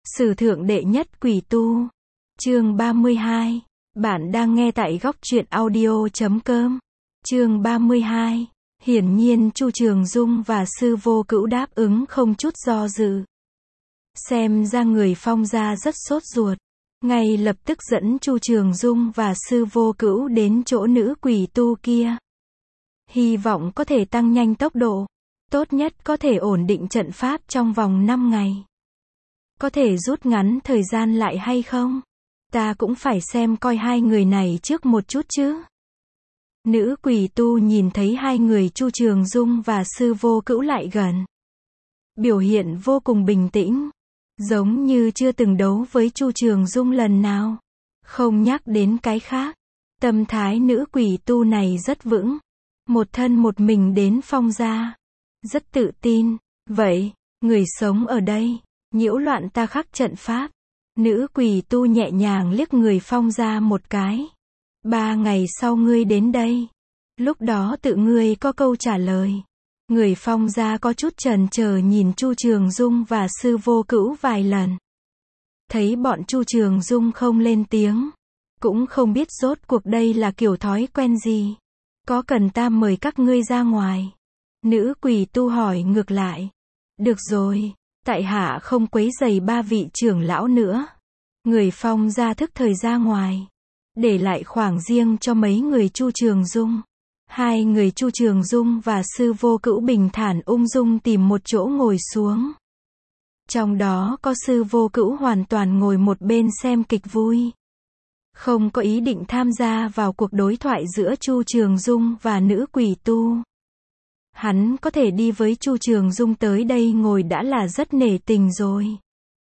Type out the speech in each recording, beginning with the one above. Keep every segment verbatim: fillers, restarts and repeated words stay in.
Sử thượng đệ nhất quỷ tu. Chương ba mươi hai. Bạn đang nghe tại góc truyện audio chấm com. Chương ba mươi hai. Hiển nhiên Chu Trường Dung và Sư Vô Cữu đáp ứng không chút do dự. Xem ra người Phong gia rất sốt ruột, ngay lập tức dẫn Chu Trường Dung và Sư Vô Cữu đến chỗ nữ quỷ tu kia. Hy vọng có thể tăng nhanh tốc độ, tốt nhất có thể ổn định trận pháp trong vòng năm ngày. Có thể rút ngắn thời gian lại hay không? Ta cũng phải xem coi hai người này trước một chút chứ. Nữ quỷ tu nhìn thấy hai người Chu Trường Dung và Sư Vô Cữu lại gần. Biểu hiện vô cùng bình tĩnh, giống như chưa từng đấu với Chu Trường Dung lần nào. Không nhắc đến cái khác, tâm thái nữ quỷ tu này rất vững. Một thân một mình đến Phong gia, rất tự tin. Vậy, người sống ở đây, nhiễu loạn ta khắc trận pháp. Nữ quỷ tu nhẹ nhàng liếc người Phong gia một cái. Ba ngày sau ngươi đến đây, lúc đó tự ngươi có câu trả lời. Người Phong gia có chút chần chờ nhìn Chu Trường Dung và Sư Vô Cữu vài lần. Thấy bọn Chu Trường Dung không lên tiếng, cũng không biết rốt cuộc đây là kiểu thói quen gì. Có cần ta mời các ngươi ra ngoài? Nữ quỷ tu hỏi ngược lại. Được rồi, tại hạ không quấy rầy ba vị trưởng lão nữa. Người Phong gia thức thời ra ngoài, để lại khoảng riêng cho mấy người Chu Trường Dung. Hai người Chu Trường Dung và Sư Vô Cữu bình thản ung dung tìm một chỗ ngồi xuống. Trong đó có Sư Vô Cữu hoàn toàn ngồi một bên xem kịch vui, không có ý định tham gia vào cuộc đối thoại giữa Chu Trường Dung và nữ quỷ tu. Hắn có thể đi với Chu Trường Dung tới đây ngồi đã là rất nể tình rồi.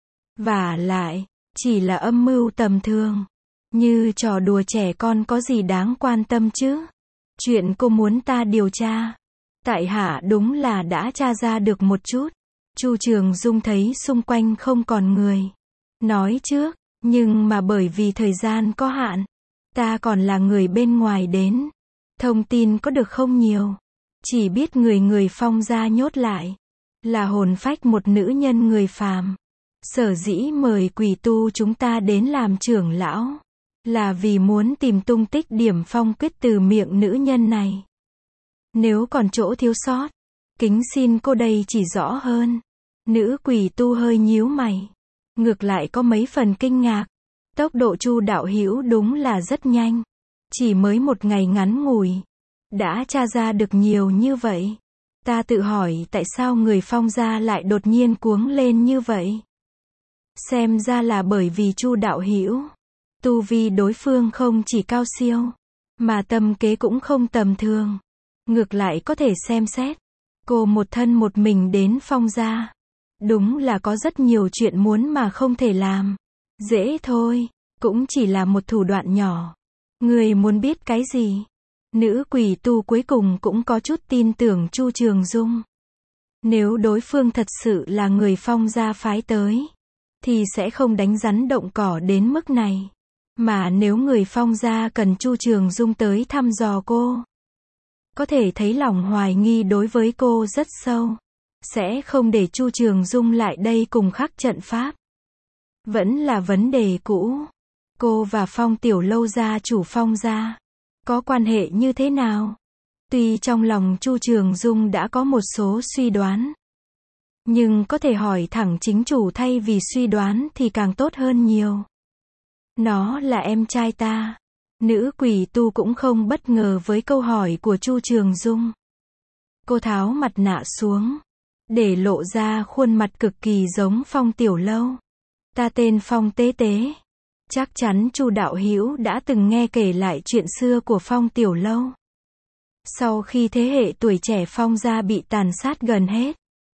Vả lại, chỉ là âm mưu tầm thường, như trò đùa trẻ con có gì đáng quan tâm chứ? Chuyện cô muốn ta điều tra, tại hạ đúng là đã tra ra được một chút. Chu Trường Dung thấy xung quanh không còn người, nói trước, nhưng mà bởi vì thời gian có hạn, ta còn là người bên ngoài đến, thông tin có được không nhiều. Chỉ biết người người Phong gia nhốt lại, là hồn phách một nữ nhân người phàm. Sở dĩ mời quỷ tu chúng ta đến làm trưởng lão, là vì muốn tìm tung tích điểm phong quyết từ miệng nữ nhân này. Nếu còn chỗ thiếu sót, kính xin cô đây chỉ rõ hơn. Nữ quỷ tu hơi nhíu mày, ngược lại có mấy phần kinh ngạc. Tốc độ Chu đạo hữu đúng là rất nhanh, chỉ mới một ngày ngắn ngủi, đã tra ra được nhiều như vậy. Ta tự hỏi tại sao người Phong gia lại đột nhiên cuống lên như vậy. Xem ra là bởi vì Chu đạo hữu, tu vi đối phương không chỉ cao siêu, mà tâm kế cũng không tầm thường. Ngược lại có thể xem xét, cô một thân một mình đến Phong gia, đúng là có rất nhiều chuyện muốn mà không thể làm. Dễ thôi, cũng chỉ là một thủ đoạn nhỏ. Người muốn biết cái gì? Nữ quỷ tu cuối cùng cũng có chút tin tưởng Chu Trường Dung. Nếu đối phương thật sự là người Phong gia phái tới, thì sẽ không đánh rắn động cỏ đến mức này. Mà nếu người Phong gia cần Chu Trường Dung tới thăm dò cô, có thể thấy lòng hoài nghi đối với cô rất sâu, sẽ không để Chu Trường Dung lại đây cùng khắc trận pháp. Vẫn là vấn đề cũ. Cô và Phong tiểu lâu gia chủ Phong gia có quan hệ như thế nào? Tuy trong lòng Chu Trường Dung đã có một số suy đoán, nhưng có thể hỏi thẳng chính chủ thay vì suy đoán thì càng tốt hơn nhiều. Nó là em trai ta. Nữ quỷ tu cũng không bất ngờ với câu hỏi của Chu Trường Dung. Cô tháo mặt nạ xuống, để lộ ra khuôn mặt cực kỳ giống Phong tiểu lâu. Ta tên Phong Tế Tế. Chắc chắn Chu đạo hữu đã từng nghe kể lại chuyện xưa của Phong tiểu lâu. Sau khi thế hệ tuổi trẻ Phong gia bị tàn sát gần hết,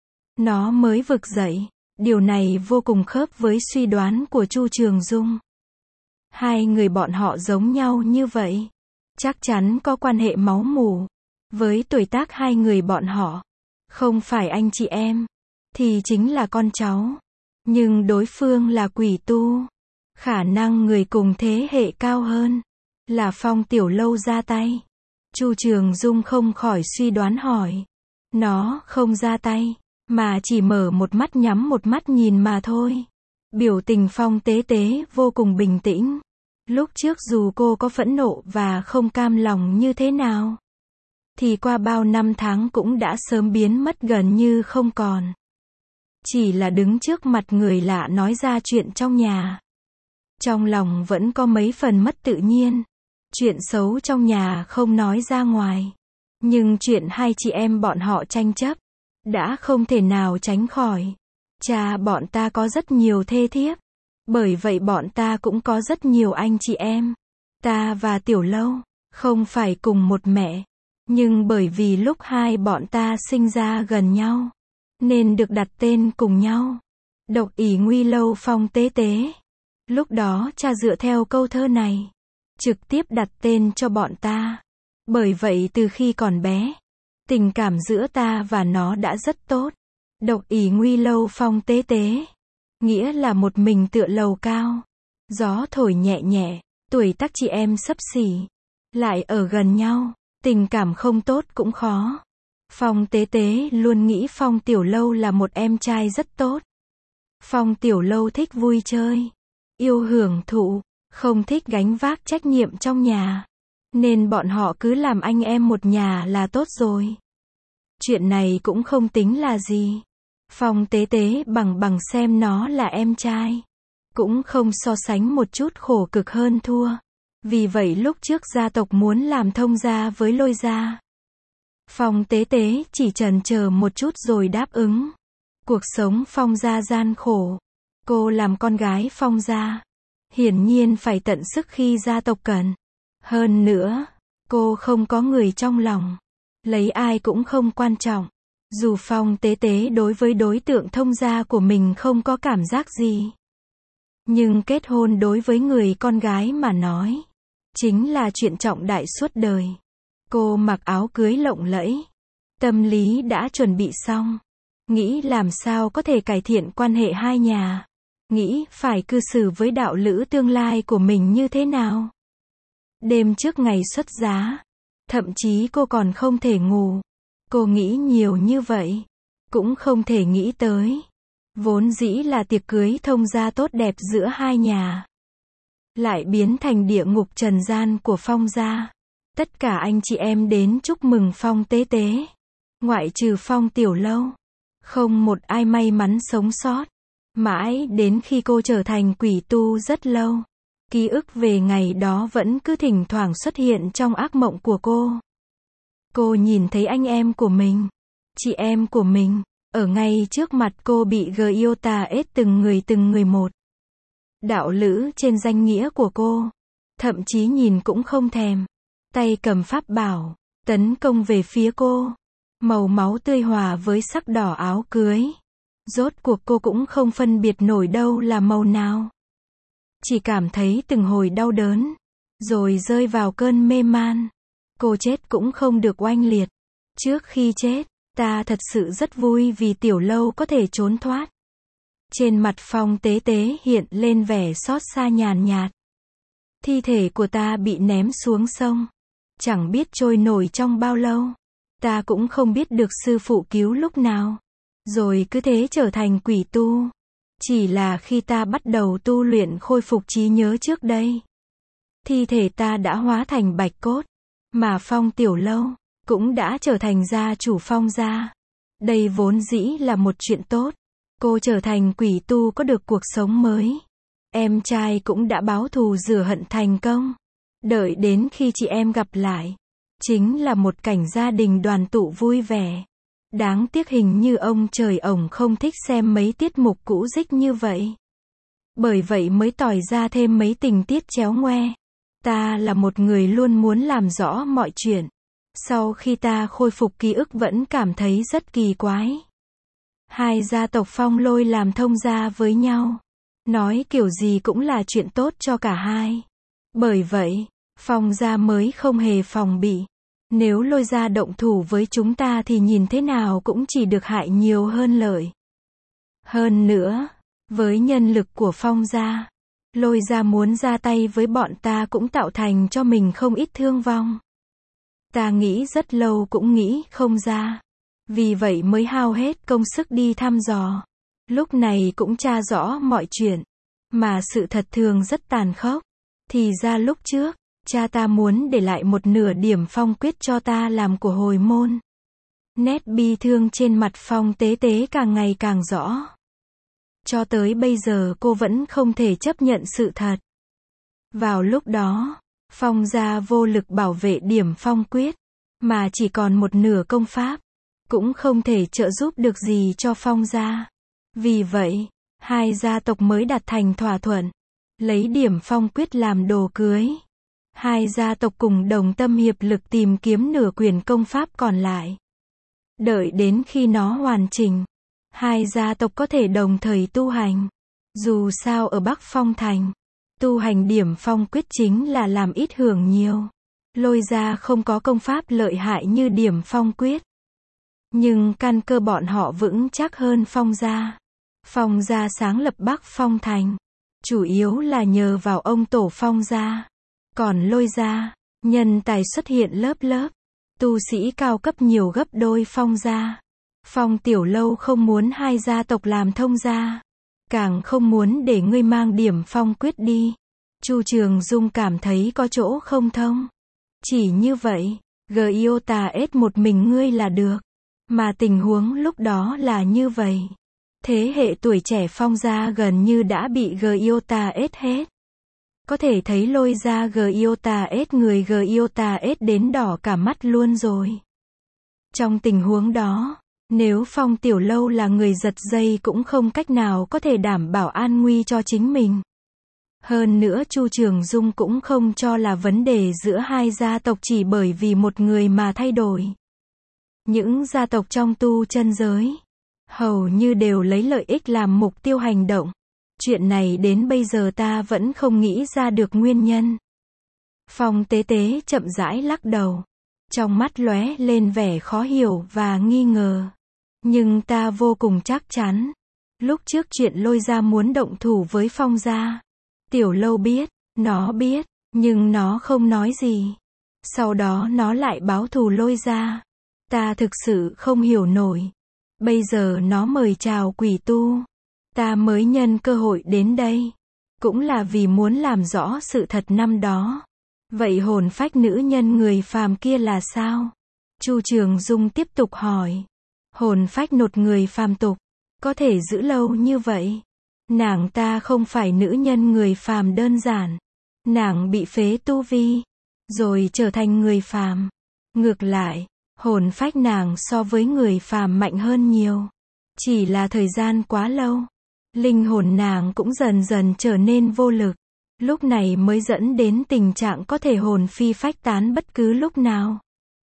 nó mới vực dậy. Điều này vô cùng khớp với suy đoán của Chu Trường Dung. Hai người bọn họ giống nhau như vậy, chắc chắn có quan hệ máu mủ. Với tuổi tác hai người bọn họ, không phải anh chị em, thì chính là con cháu. Nhưng đối phương là quỷ tu, khả năng người cùng thế hệ cao hơn, là Phong tiểu lâu ra tay. Chu Trường Dung không khỏi suy đoán hỏi. Nó không ra tay, mà chỉ mở một mắt nhắm một mắt nhìn mà thôi. Biểu tình Phong Tế Tế vô cùng bình tĩnh. Lúc trước dù cô có phẫn nộ và không cam lòng như thế nào, thì qua bao năm tháng cũng đã sớm biến mất gần như không còn. Chỉ là đứng trước mặt người lạ nói ra chuyện trong nhà, trong lòng vẫn có mấy phần mất tự nhiên. Chuyện xấu trong nhà không nói ra ngoài, nhưng chuyện hai chị em bọn họ tranh chấp, đã không thể nào tránh khỏi. Cha bọn ta có rất nhiều thê thiếp, bởi vậy bọn ta cũng có rất nhiều anh chị em. Ta và Tiểu Lâu, không phải cùng một mẹ, nhưng bởi vì lúc hai bọn ta sinh ra gần nhau, nên được đặt tên cùng nhau. Độc ỷ nguy lâu Phong Tế Tế. Lúc đó cha dựa theo câu thơ này, trực tiếp đặt tên cho bọn ta. Bởi vậy từ khi còn bé, tình cảm giữa ta và nó đã rất tốt. Độc ỷ nguy lâu Phong Tế Tế, nghĩa là một mình tựa lầu cao, gió thổi nhẹ nhẹ, tuổi tác chị em xấp xỉ, lại ở gần nhau, tình cảm không tốt cũng khó. Phong Tế Tế luôn nghĩ Phong Tiểu Lâu là một em trai rất tốt. Phong Tiểu Lâu thích vui chơi, yêu hưởng thụ, không thích gánh vác trách nhiệm trong nhà, nên bọn họ cứ làm anh em một nhà là tốt rồi. Chuyện này cũng không tính là gì. Phong Tế Tế bằng bằng xem nó là em trai, cũng không so sánh một chút khổ cực hơn thua. Vì vậy lúc trước gia tộc muốn làm thông gia với Lôi gia, Phong Tế Tế chỉ chần chờ một chút rồi đáp ứng. Cuộc sống Phong gia gian khổ, cô làm con gái Phong gia, hiển nhiên phải tận sức khi gia tộc cần. Hơn nữa, cô không có người trong lòng, lấy ai cũng không quan trọng. Dù Phong Tế Tế đối với đối tượng thông gia của mình không có cảm giác gì, nhưng kết hôn đối với người con gái mà nói, chính là chuyện trọng đại suốt đời. Cô mặc áo cưới lộng lẫy, tâm lý đã chuẩn bị xong, nghĩ làm sao có thể cải thiện quan hệ hai nhà, nghĩ phải cư xử với đạo lữ tương lai của mình như thế nào. Đêm trước ngày xuất giá, thậm chí cô còn không thể ngủ. Cô nghĩ nhiều như vậy, cũng không thể nghĩ tới, vốn dĩ là tiệc cưới thông gia tốt đẹp giữa hai nhà, lại biến thành địa ngục trần gian của Phong gia. Tất cả anh chị em đến chúc mừng Phong Tế Tế, ngoại trừ Phong Tiểu Lâu, không một ai may mắn sống sót. Mãi đến khi cô trở thành quỷ tu rất lâu, ký ức về ngày đó vẫn cứ thỉnh thoảng xuất hiện trong ác mộng của cô. Cô nhìn thấy anh em của mình, chị em của mình, ở ngay trước mặt cô bị Gyota ết từng người từng người một. Đạo lữ trên danh nghĩa của cô, thậm chí nhìn cũng không thèm, tay cầm pháp bảo, tấn công về phía cô. Màu máu tươi hòa với sắc đỏ áo cưới. Rốt cuộc cô cũng không phân biệt nổi đâu là màu nào. Chỉ cảm thấy từng hồi đau đớn, rồi rơi vào cơn mê man. Cô chết cũng không được oanh liệt. Trước khi chết, ta thật sự rất vui vì Tiểu Lâu có thể trốn thoát. Trên mặt Phong Tế Tế hiện lên vẻ xót xa nhàn nhạt. Thi thể của ta bị ném xuống sông, chẳng biết trôi nổi trong bao lâu. Ta cũng không biết được sư phụ cứu lúc nào, rồi cứ thế trở thành quỷ tu. Chỉ là khi ta bắt đầu tu luyện khôi phục trí nhớ trước đây, thi thể ta đã hóa thành bạch cốt, mà Phong Tiểu Lâu cũng đã trở thành gia chủ Phong gia. Đây vốn dĩ là một chuyện tốt. Cô trở thành quỷ tu có được cuộc sống mới. Em trai cũng đã báo thù rửa hận thành công. Đợi đến khi chị em gặp lại, chính là một cảnh gia đình đoàn tụ vui vẻ. Đáng tiếc hình như ông trời ổng không thích xem mấy tiết mục cũ dích như vậy. Bởi vậy mới tỏi ra thêm mấy tình tiết chéo ngoe. Ta là một người luôn muốn làm rõ mọi chuyện. Sau khi ta khôi phục ký ức vẫn cảm thấy rất kỳ quái. Hai gia tộc Phong Lôi làm thông gia với nhau, nói kiểu gì cũng là chuyện tốt cho cả hai. Bởi vậy, Phong gia mới không hề phòng bị. Nếu Lôi gia động thủ với chúng ta thì nhìn thế nào cũng chỉ được hại nhiều hơn lợi. Hơn nữa, với nhân lực của Phong gia, Lôi gia muốn ra tay với bọn ta cũng tạo thành cho mình không ít thương vong. Ta nghĩ rất lâu cũng nghĩ không ra. Vì vậy mới hao hết công sức đi thăm dò. lúc này cũng tra rõ mọi chuyện. Mà sự thật thường rất tàn khốc. Thì ra lúc trước, cha ta muốn để lại một nửa điểm Phong quyết cho ta làm của hồi môn. Nét bi thương trên mặt Phong Tế Tế càng ngày càng rõ. Cho tới bây giờ cô vẫn không thể chấp nhận sự thật. Vào lúc đó, Phong gia vô lực bảo vệ điểm Phong quyết, mà chỉ còn một nửa công pháp, cũng không thể trợ giúp được gì cho Phong gia. Vì vậy, hai gia tộc mới đạt thành thỏa thuận, lấy điểm Phong quyết làm đồ cưới. Hai gia tộc cùng đồng tâm hiệp lực tìm kiếm nửa quyển công pháp còn lại. Đợi đến khi nó hoàn chỉnh, hai gia tộc có thể đồng thời tu hành. Dù sao ở Bắc Phong Thành, tu hành điểm Phong quyết chính là làm ít hưởng nhiều. Lôi gia không có công pháp lợi hại như điểm Phong quyết. Nhưng căn cơ bọn họ vững chắc hơn Phong gia. Phong gia sáng lập Bắc Phong Thành, chủ yếu là nhờ vào ông tổ Phong gia. Còn Lôi gia, nhân tài xuất hiện lớp lớp, tu sĩ cao cấp nhiều gấp đôi Phong gia. Phong Tiểu Lâu không muốn hai gia tộc làm thông gia, càng không muốn để ngươi mang điểm Phong quyết đi. Chu Trường Dung cảm thấy có chỗ không thông. Chỉ như vậy, Giota S một mình ngươi là được. Mà tình huống lúc đó là như vậy. Thế hệ tuổi trẻ Phong gia gần như đã bị Giota S hết. Có thể thấy Lôi ra Giota S người Giota S đến đỏ cả mắt luôn rồi. Trong tình huống đó, nếu Phong Tiểu Lâu là người giật dây cũng không cách nào có thể đảm bảo an nguy cho chính mình. Hơn nữa Chu Trường Dung cũng không cho là vấn đề giữa hai gia tộc chỉ bởi vì một người mà thay đổi. Những gia tộc trong tu chân giới, hầu như đều lấy lợi ích làm mục tiêu hành động. Chuyện này đến bây giờ ta vẫn không nghĩ ra được nguyên nhân. Phong Tế Tế chậm rãi lắc đầu. Trong mắt lóe lên vẻ khó hiểu và nghi ngờ. Nhưng ta vô cùng chắc chắn. Lúc trước chuyện Lôi gia muốn động thủ với Phong gia. Tiểu Lâu biết, nó biết, nhưng nó không nói gì. Sau đó nó lại báo thù Lôi gia. Ta thực sự không hiểu nổi. Bây giờ nó mời chào quỷ tu. Ta mới nhân cơ hội đến đây. Cũng là vì muốn làm rõ sự thật năm đó. Vậy hồn phách nữ nhân người phàm kia là sao? Chu Trường Dung tiếp tục hỏi. Hồn phách nột người phàm tục, có thể giữ lâu như vậy? Nàng ta không phải nữ nhân người phàm đơn giản. Nàng bị phế tu vi, rồi trở thành người phàm. Ngược lại, hồn phách nàng so với người phàm mạnh hơn nhiều. Chỉ là thời gian quá lâu, linh hồn nàng cũng dần dần trở nên vô lực. Lúc này mới dẫn đến tình trạng có thể hồn phi phách tán bất cứ lúc nào.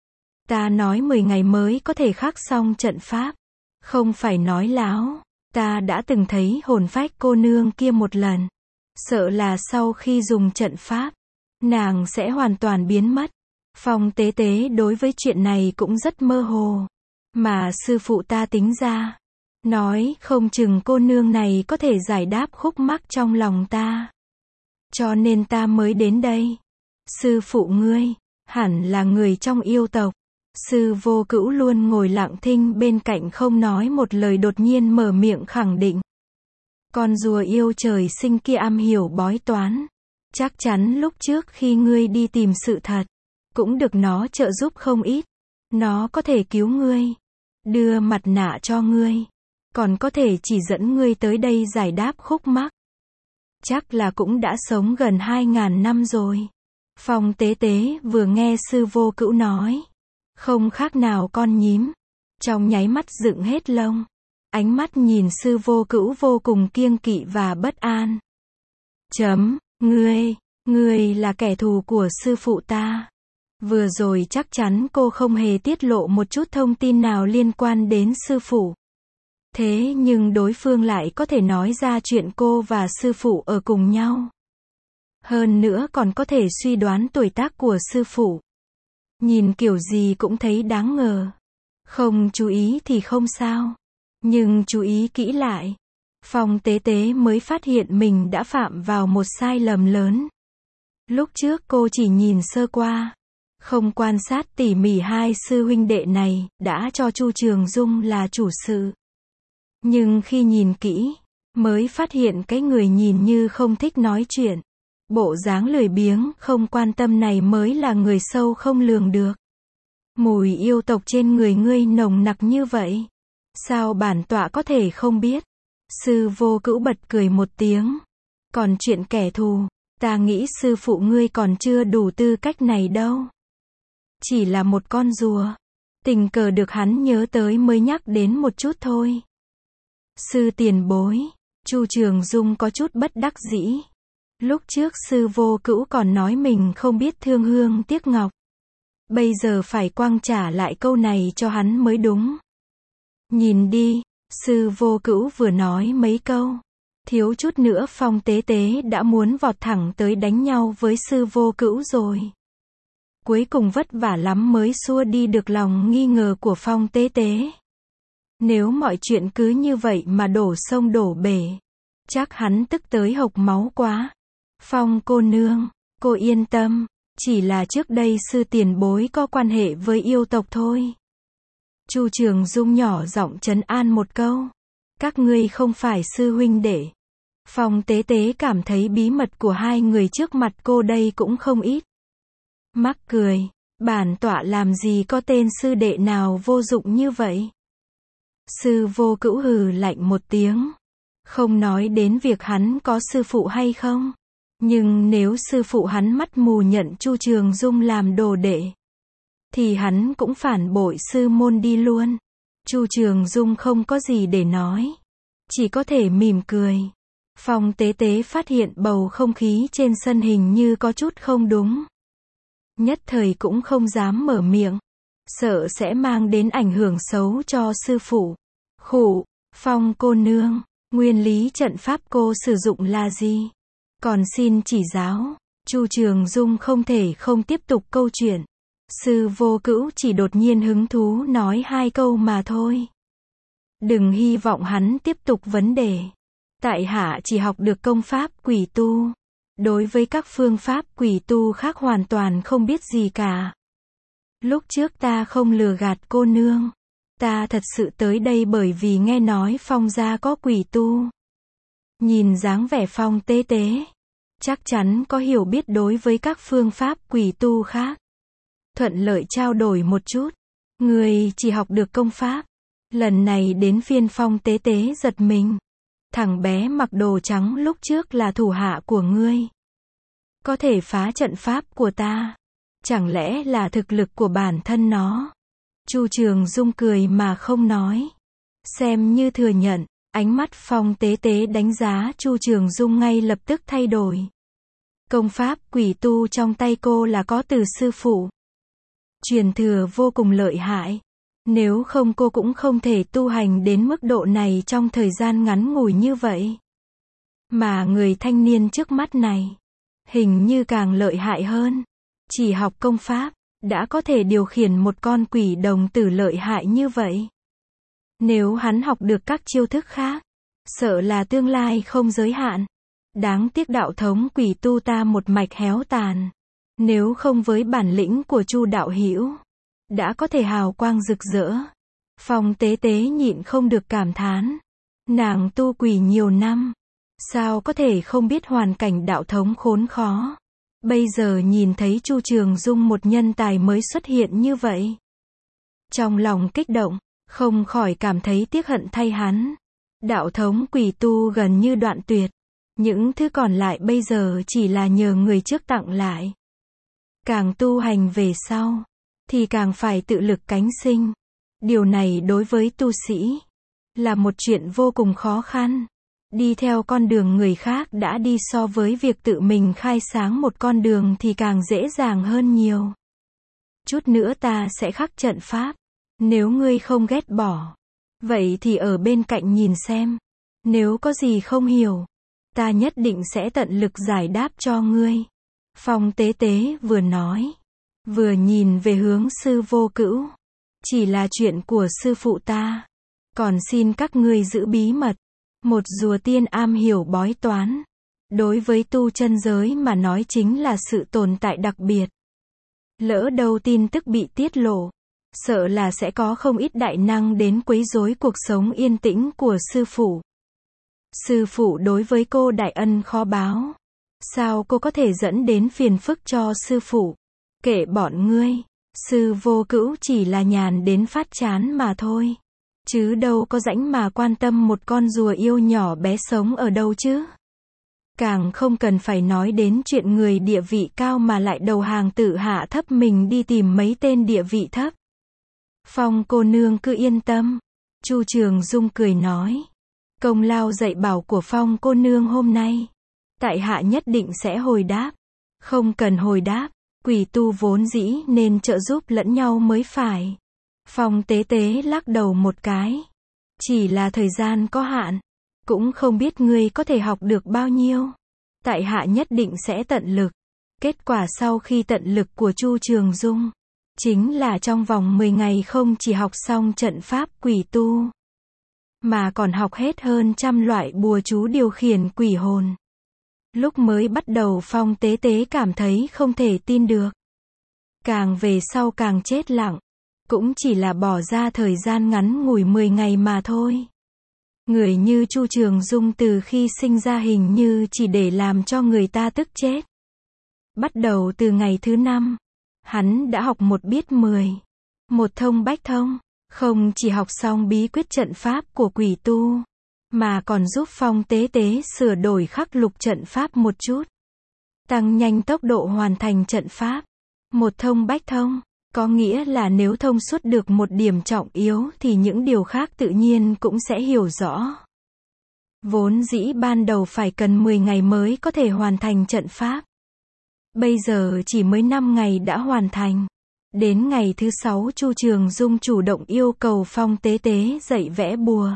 Ta nói mười ngày mới có thể khắc xong trận pháp. Không phải nói láo. Ta đã từng thấy hồn phách cô nương kia một lần. Sợ là sau khi dùng trận pháp, nàng sẽ hoàn toàn biến mất. Phong Tế Tế đối với chuyện này cũng rất mơ hồ. Mà sư phụ ta tính ra, nói không chừng cô nương này có thể giải đáp khúc mắc trong lòng ta. Cho nên ta mới đến đây. Sư phụ ngươi, hẳn là người trong yêu tộc. Sư Vô Cữu luôn ngồi lặng thinh bên cạnh không nói một lời đột nhiên mở miệng khẳng định. Con rùa yêu trời sinh kia am hiểu bói toán. Chắc chắn lúc trước khi ngươi đi tìm sự thật, cũng được nó trợ giúp không ít. Nó có thể cứu ngươi, đưa mặt nạ cho ngươi, còn có thể chỉ dẫn ngươi tới đây giải đáp khúc mắc. Chắc là cũng đã sống gần hai ngàn năm rồi. Phong Tế Tế vừa nghe sư Vô Cữu nói, không khác nào con nhím, trong nháy mắt dựng hết lông. Ánh mắt nhìn sư Vô Cữu vô cùng kiêng kỵ và bất an. Chấm, ngươi, ngươi là kẻ thù của sư phụ ta. Vừa rồi chắc chắn cô không hề tiết lộ một chút thông tin nào liên quan đến sư phụ. Thế nhưng đối phương lại có thể nói ra chuyện cô và sư phụ ở cùng nhau. Hơn nữa còn có thể suy đoán tuổi tác của sư phụ. Nhìn kiểu gì cũng thấy đáng ngờ. Không chú ý thì không sao. Nhưng chú ý kỹ lại, Phong Tế Tế mới phát hiện mình đã phạm vào một sai lầm lớn. Lúc trước cô chỉ nhìn sơ qua, không quan sát tỉ mỉ hai sư huynh đệ này, đã cho Chu Trường Dung là chủ sự. Nhưng khi nhìn kỹ, mới phát hiện cái người nhìn như không thích nói chuyện, bộ dáng lười biếng, không quan tâm này mới là người sâu không lường được. Mùi yêu tộc trên người ngươi nồng nặc như vậy. Sao bản tọa có thể không biết? Sư Vô Cữu bật cười một tiếng. Còn chuyện kẻ thù, ta nghĩ sư phụ ngươi còn chưa đủ tư cách này đâu. Chỉ là một con rùa. Tình cờ được hắn nhớ tới mới nhắc đến một chút thôi. Sư tiền bối, Chu Trường Dung có chút bất đắc dĩ. Lúc trước sư Vô Cữu còn nói mình không biết thương hương tiếc ngọc. Bây giờ phải quăng trả lại câu này cho hắn mới đúng. Nhìn đi, sư Vô Cữu vừa nói mấy câu, thiếu chút nữa Phong Tế Tế đã muốn vọt thẳng tới đánh nhau với sư Vô Cữu rồi. Cuối cùng vất vả lắm mới xua đi được lòng nghi ngờ của Phong Tế Tế. Nếu mọi chuyện cứ như vậy mà đổ sông đổ bể, chắc hắn tức tới hộc máu quá. Phong cô nương, cô yên tâm, chỉ là trước đây sư tiền bối có quan hệ với yêu tộc thôi. Chu Trường Dung nhỏ giọng trấn an một câu. Các ngươi không phải sư huynh đệ. Phong Tế Tế cảm thấy bí mật của hai người trước mặt cô đây cũng không ít. Mắc cười, bản tọa làm gì có tên sư đệ nào vô dụng như vậy. Sư Vô Cữu hừ lạnh một tiếng. Không nói đến việc hắn có sư phụ hay không. Nhưng nếu sư phụ hắn mắt mù nhận Chu Trường Dung làm đồ đệ, thì hắn cũng phản bội sư môn đi luôn. Chu Trường Dung không có gì để nói, chỉ có thể mỉm cười. Phong Tế Tế phát hiện bầu không khí trên sân hình như có chút không đúng. Nhất thời cũng không dám mở miệng, sợ sẽ mang đến ảnh hưởng xấu cho sư phụ. Khụ, Phong cô nương, nguyên lý trận pháp cô sử dụng là gì? Còn xin chỉ giáo. Chu Trường Dung không thể không tiếp tục câu chuyện. Sư Vô Cữu chỉ đột nhiên hứng thú nói hai câu mà thôi. Đừng hy vọng hắn tiếp tục vấn đề. Tại hạ chỉ học được công pháp quỷ tu. Đối với các phương pháp quỷ tu khác hoàn toàn không biết gì cả. Lúc trước ta không lừa gạt cô nương. Ta thật sự tới đây bởi vì nghe nói Phong gia có quỷ tu. Nhìn dáng vẻ Phong Tế Tế, chắc chắn có hiểu biết đối với các phương pháp quỷ tu khác. Thuận lợi trao đổi một chút. Người chỉ học được công pháp. Lần này đến phiên Phong Tế Tế giật mình. Thằng bé mặc đồ trắng lúc trước là thủ hạ của ngươi. Có thể phá trận pháp của ta. Chẳng lẽ là thực lực của bản thân nó? Chu Trường Dung cười mà không nói. Xem như thừa nhận. Ánh mắt Phong Tế Tế đánh giá Chu Trường Dung ngay lập tức thay đổi. Công pháp quỷ tu trong tay cô là có từ sư phụ. Truyền thừa vô cùng lợi hại. Nếu không cô cũng không thể tu hành đến mức độ này trong thời gian ngắn ngủi như vậy. Mà người thanh niên trước mắt này, hình như càng lợi hại hơn. Chỉ học công pháp, đã có thể điều khiển một con quỷ đồng tử lợi hại như vậy. Nếu hắn học được các chiêu thức khác, sợ là tương lai không giới hạn. Đáng tiếc đạo thống quỷ tu ta một mạch héo tàn. Nếu không với bản lĩnh của Chu đạo hữu, đã có thể hào quang rực rỡ. Phong Tế Tế nhịn không được cảm thán. Nàng tu quỷ nhiều năm, sao có thể không biết hoàn cảnh đạo thống khốn khó. Bây giờ nhìn thấy Chu Trường Dung một nhân tài mới xuất hiện như vậy. Trong lòng kích động, không khỏi cảm thấy tiếc hận thay hắn. Đạo thống quỷ tu gần như đoạn tuyệt. Những thứ còn lại bây giờ chỉ là nhờ người trước tặng lại. Càng tu hành về sau, thì càng phải tự lực cánh sinh. Điều này đối với tu sĩ, là một chuyện vô cùng khó khăn. Đi theo con đường người khác đã đi so với việc tự mình khai sáng một con đường thì càng dễ dàng hơn nhiều. Chút nữa ta sẽ khắc trận pháp. Nếu ngươi không ghét bỏ, vậy thì ở bên cạnh nhìn xem. Nếu có gì không hiểu, ta nhất định sẽ tận lực giải đáp cho ngươi. Phong Tế Tế vừa nói, vừa nhìn về hướng sư Vô Cữu. Chỉ là chuyện của sư phụ ta. Còn xin các ngươi giữ bí mật. Một rùa tiên am hiểu bói toán. Đối với tu chân giới mà nói chính là sự tồn tại đặc biệt. Lỡ đâu tin tức bị tiết lộ, sợ là sẽ có không ít đại năng đến quấy rối cuộc sống yên tĩnh của sư phụ. Sư phụ đối với cô đại ân khó báo. Sao cô có thể dẫn đến phiền phức cho sư phụ? Kệ bọn ngươi. Sư Vô Cữu chỉ là nhàn đến phát chán mà thôi. Chứ đâu có rảnh mà quan tâm một con rùa yêu nhỏ bé sống ở đâu chứ. Càng không cần phải nói đến chuyện người địa vị cao mà lại đầu hàng tự hạ thấp mình đi tìm mấy tên địa vị thấp. Phong cô nương cứ yên tâm. Chu Trường Dung cười nói. Công lao dạy bảo của Phong cô nương hôm nay, tại hạ nhất định sẽ hồi đáp. Không cần hồi đáp, quỷ tu vốn dĩ nên trợ giúp lẫn nhau mới phải. Phong tế tế lắc đầu một cái. Chỉ là thời gian có hạn, cũng không biết ngươi có thể học được bao nhiêu. Tại hạ nhất định sẽ tận lực. Kết quả sau khi tận lực của Chu Trường Dung, chính là trong vòng mười ngày không chỉ học xong trận pháp quỷ tu, mà còn học hết hơn trăm loại bùa chú điều khiển quỷ hồn. Lúc mới bắt đầu Phong tế tế cảm thấy không thể tin được. Càng về sau càng chết lặng. Cũng chỉ là bỏ ra thời gian ngắn ngủi mười ngày mà thôi. Người như Chu Trường Dung từ khi sinh ra hình như chỉ để làm cho người ta tức chết. Bắt đầu từ ngày thứ năm, hắn đã học một biết mười, một thông bách thông. Không chỉ học xong bí quyết trận pháp của quỷ tu, mà còn giúp Phong tế tế sửa đổi khắc lục trận pháp một chút. Tăng nhanh tốc độ hoàn thành trận pháp. Một thông bách thông, có nghĩa là nếu thông suốt được một điểm trọng yếu thì những điều khác tự nhiên cũng sẽ hiểu rõ. Vốn dĩ ban đầu phải cần mười ngày mới có thể hoàn thành trận pháp. Bây giờ chỉ mới năm ngày đã hoàn thành. Đến ngày thứ sáu Chu Trường Dung chủ động yêu cầu Phong tế tế dạy vẽ bùa.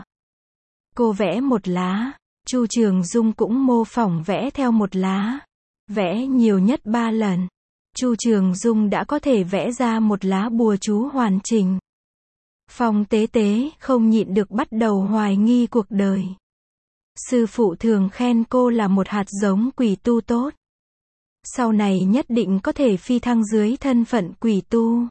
Cô vẽ một lá, Chu Trường Dung cũng mô phỏng vẽ theo một lá. Vẽ nhiều nhất ba lần, Chu Trường Dung đã có thể vẽ ra một lá bùa chú hoàn chỉnh. Phong tế tế không nhịn được bắt đầu hoài nghi cuộc đời. Sư phụ thường khen cô là một hạt giống quỷ tu tốt. Sau này nhất định có thể phi thăng dưới thân phận quỷ tu.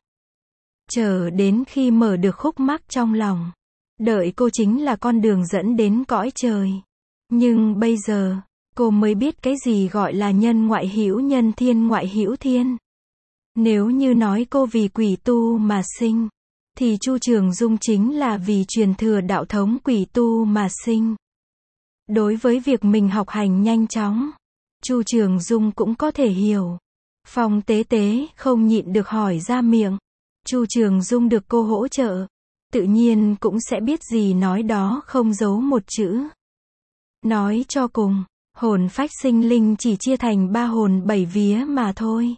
Chờ đến khi mở được khúc mắc trong lòng, đợi cô chính là con đường dẫn đến cõi trời. Nhưng bây giờ, cô mới biết cái gì gọi là nhân ngoại hữu nhân thiên ngoại hữu thiên. Nếu như nói cô vì quỷ tu mà sinh, thì Chu Trường Dung chính là vì truyền thừa đạo thống quỷ tu mà sinh. Đối với việc mình học hành nhanh chóng, Chu Trường Dung cũng có thể hiểu. Phong tế tế không nhịn được hỏi ra miệng. Chu Trường Dung được cô hỗ trợ, tự nhiên cũng sẽ biết gì nói đó không giấu một chữ. Nói cho cùng, hồn phách sinh linh chỉ chia thành ba hồn bảy vía mà thôi.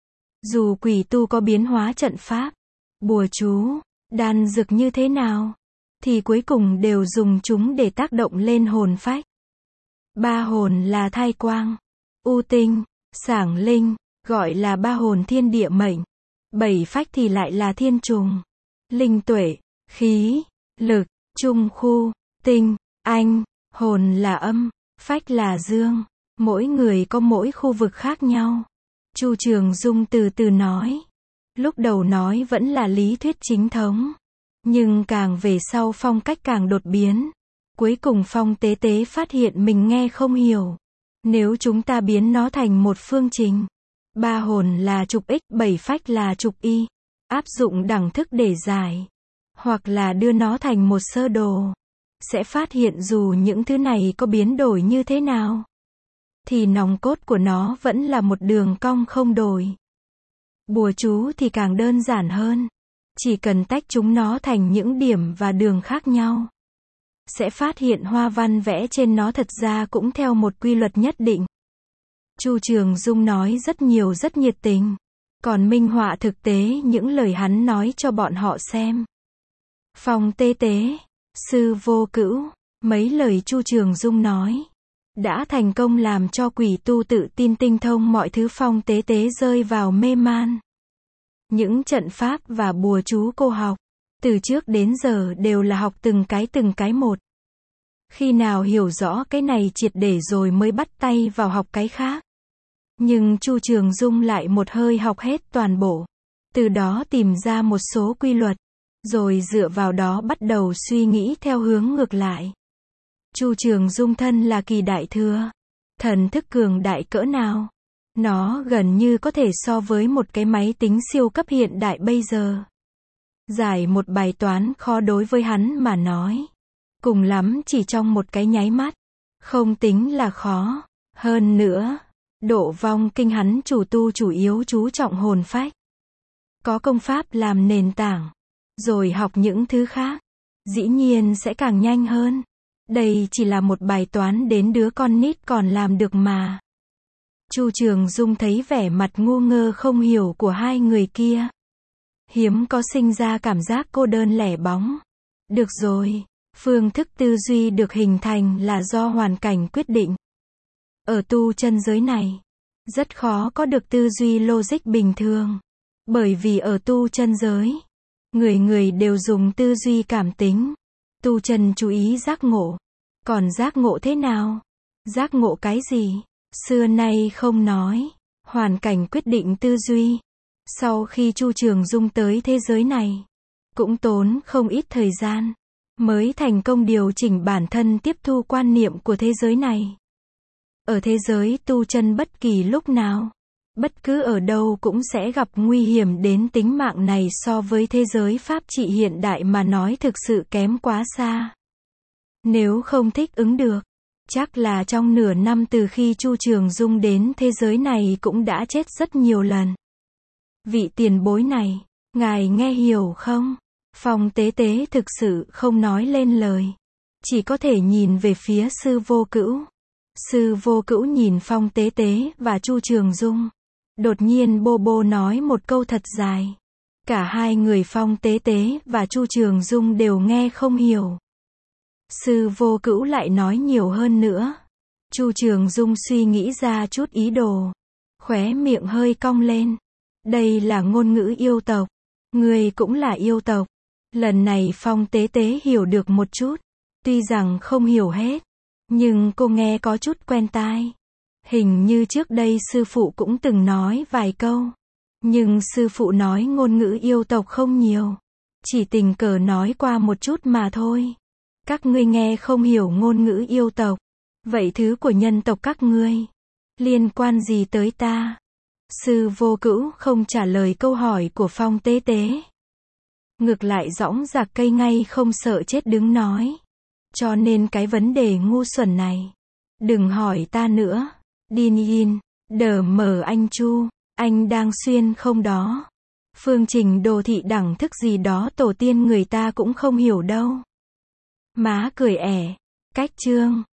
Dù quỷ tu có biến hóa trận pháp, bùa chú, đan dược như thế nào, thì cuối cùng đều dùng chúng để tác động lên hồn phách. Ba hồn là thai quang, u tinh, sảng linh, gọi là ba hồn thiên địa mệnh. Bảy phách thì lại là thiên trùng, linh tuệ, khí, lực, trung khu, tinh, anh. Hồn là âm, phách là dương. Mỗi người có mỗi khu vực khác nhau. Chu Trường Dung từ từ nói. Lúc đầu nói vẫn là lý thuyết chính thống. Nhưng càng về sau phong cách càng đột biến. Cuối cùng Phong tế tế phát hiện mình nghe không hiểu. Nếu chúng ta biến nó thành một phương trình. Ba hồn là trục x, bảy phách là trục y. Áp dụng đẳng thức để giải. Hoặc là đưa nó thành một sơ đồ. Sẽ phát hiện dù những thứ này có biến đổi như thế nào, thì nòng cốt của nó vẫn là một đường cong không đổi. Bùa chú thì càng đơn giản hơn. Chỉ cần tách chúng nó thành những điểm và đường khác nhau, sẽ phát hiện hoa văn vẽ trên nó thật ra cũng theo một quy luật nhất định. Chu Trường Dung nói rất nhiều rất nhiệt tình, còn minh họa thực tế những lời hắn nói cho bọn họ xem. Phong tế tế, sư Vô Cữu, mấy lời Chu Trường Dung nói, đã thành công làm cho quỷ tu tự tin tinh thông mọi thứ. Phong tế tế rơi vào mê man. Những trận pháp và bùa chú cô học, từ trước đến giờ đều là học từng cái từng cái một. Khi nào hiểu rõ cái này triệt để rồi mới bắt tay vào học cái khác. Nhưng Chu Trường Dung lại một hơi học hết toàn bộ. Từ đó tìm ra một số quy luật. rồi dựa vào đó bắt đầu suy nghĩ theo hướng ngược lại. Chu Trường Dung thân là kỳ đại thừa, thần thức cường đại cỡ nào? Nó gần như có thể so với một cái máy tính siêu cấp hiện đại bây giờ. Giải một bài toán khó đối với hắn mà nói, cùng lắm chỉ trong một cái nháy mắt, không tính là khó. Hơn nữa, độ vong kinh hắn chủ tu chủ yếu chú trọng hồn phách. Có công pháp làm nền tảng, rồi học những thứ khác, dĩ nhiên sẽ càng nhanh hơn. Đây chỉ là một bài toán đến đứa con nít còn làm được mà. Chu Trường Dung thấy vẻ mặt ngu ngơ không hiểu của hai người kia, hiếm có sinh ra cảm giác cô đơn lẻ bóng. Được rồi, phương thức tư duy được hình thành là do hoàn cảnh quyết định. Ở tu chân giới này, rất khó có được tư duy logic bình thường. Bởi vì ở tu chân giới, người người đều dùng tư duy cảm tính. Tu chân chú ý giác ngộ. Còn giác ngộ thế nào? Giác ngộ cái gì? Xưa nay không nói. Hoàn cảnh quyết định tư duy. Sau khi Chu Trường Dung tới thế giới này, cũng tốn không ít thời gian, mới thành công điều chỉnh bản thân tiếp thu quan niệm của thế giới này. Ở thế giới tu chân bất kỳ lúc nào, bất cứ ở đâu cũng sẽ gặp nguy hiểm đến tính mạng này, so với thế giới pháp trị hiện đại mà nói thực sự kém quá xa. Nếu không thích ứng được, chắc là trong nửa năm từ khi Chu Trường Dung đến thế giới này cũng đã chết rất nhiều lần. Vị tiền bối này, ngài nghe hiểu không? Phong Tế Tế thực sự không nói lên lời, chỉ có thể nhìn về phía Sư Vô Cữu. Sư Vô Cữu nhìn Phong Tế Tế và Chu Trường Dung. Đột nhiên Bô Bô nói một câu thật dài. Cả hai người Phong Tế Tế và Chu Trường Dung đều nghe không hiểu. Sư Vô Cữu lại nói nhiều hơn nữa. Chu Trường Dung suy nghĩ ra chút ý đồ, khóe miệng hơi cong lên. Đây là ngôn ngữ yêu tộc. Người cũng là yêu tộc. Lần này Phong Tế Tế hiểu được một chút. Tuy rằng không hiểu hết, nhưng cô nghe có chút quen tai. Hình như trước đây sư phụ cũng từng nói vài câu. Nhưng sư phụ nói ngôn ngữ yêu tộc không nhiều. Chỉ tình cờ nói qua một chút mà thôi. Các ngươi nghe không hiểu ngôn ngữ yêu tộc. Vậy thứ của nhân tộc các ngươi liên quan gì tới ta? Sư Vô Cữu không trả lời câu hỏi của Phong Tế Tế. Ngược lại dõng dạc cây ngay không sợ chết đứng nói. Cho nên cái vấn đề ngu xuẩn này, đừng hỏi ta nữa. Đin yin, đờ mở anh Chu, anh đang xuyên không đó. Phương trình đồ thị đẳng thức gì đó tổ tiên người ta cũng không hiểu đâu. Má cười ẻ, cách chương.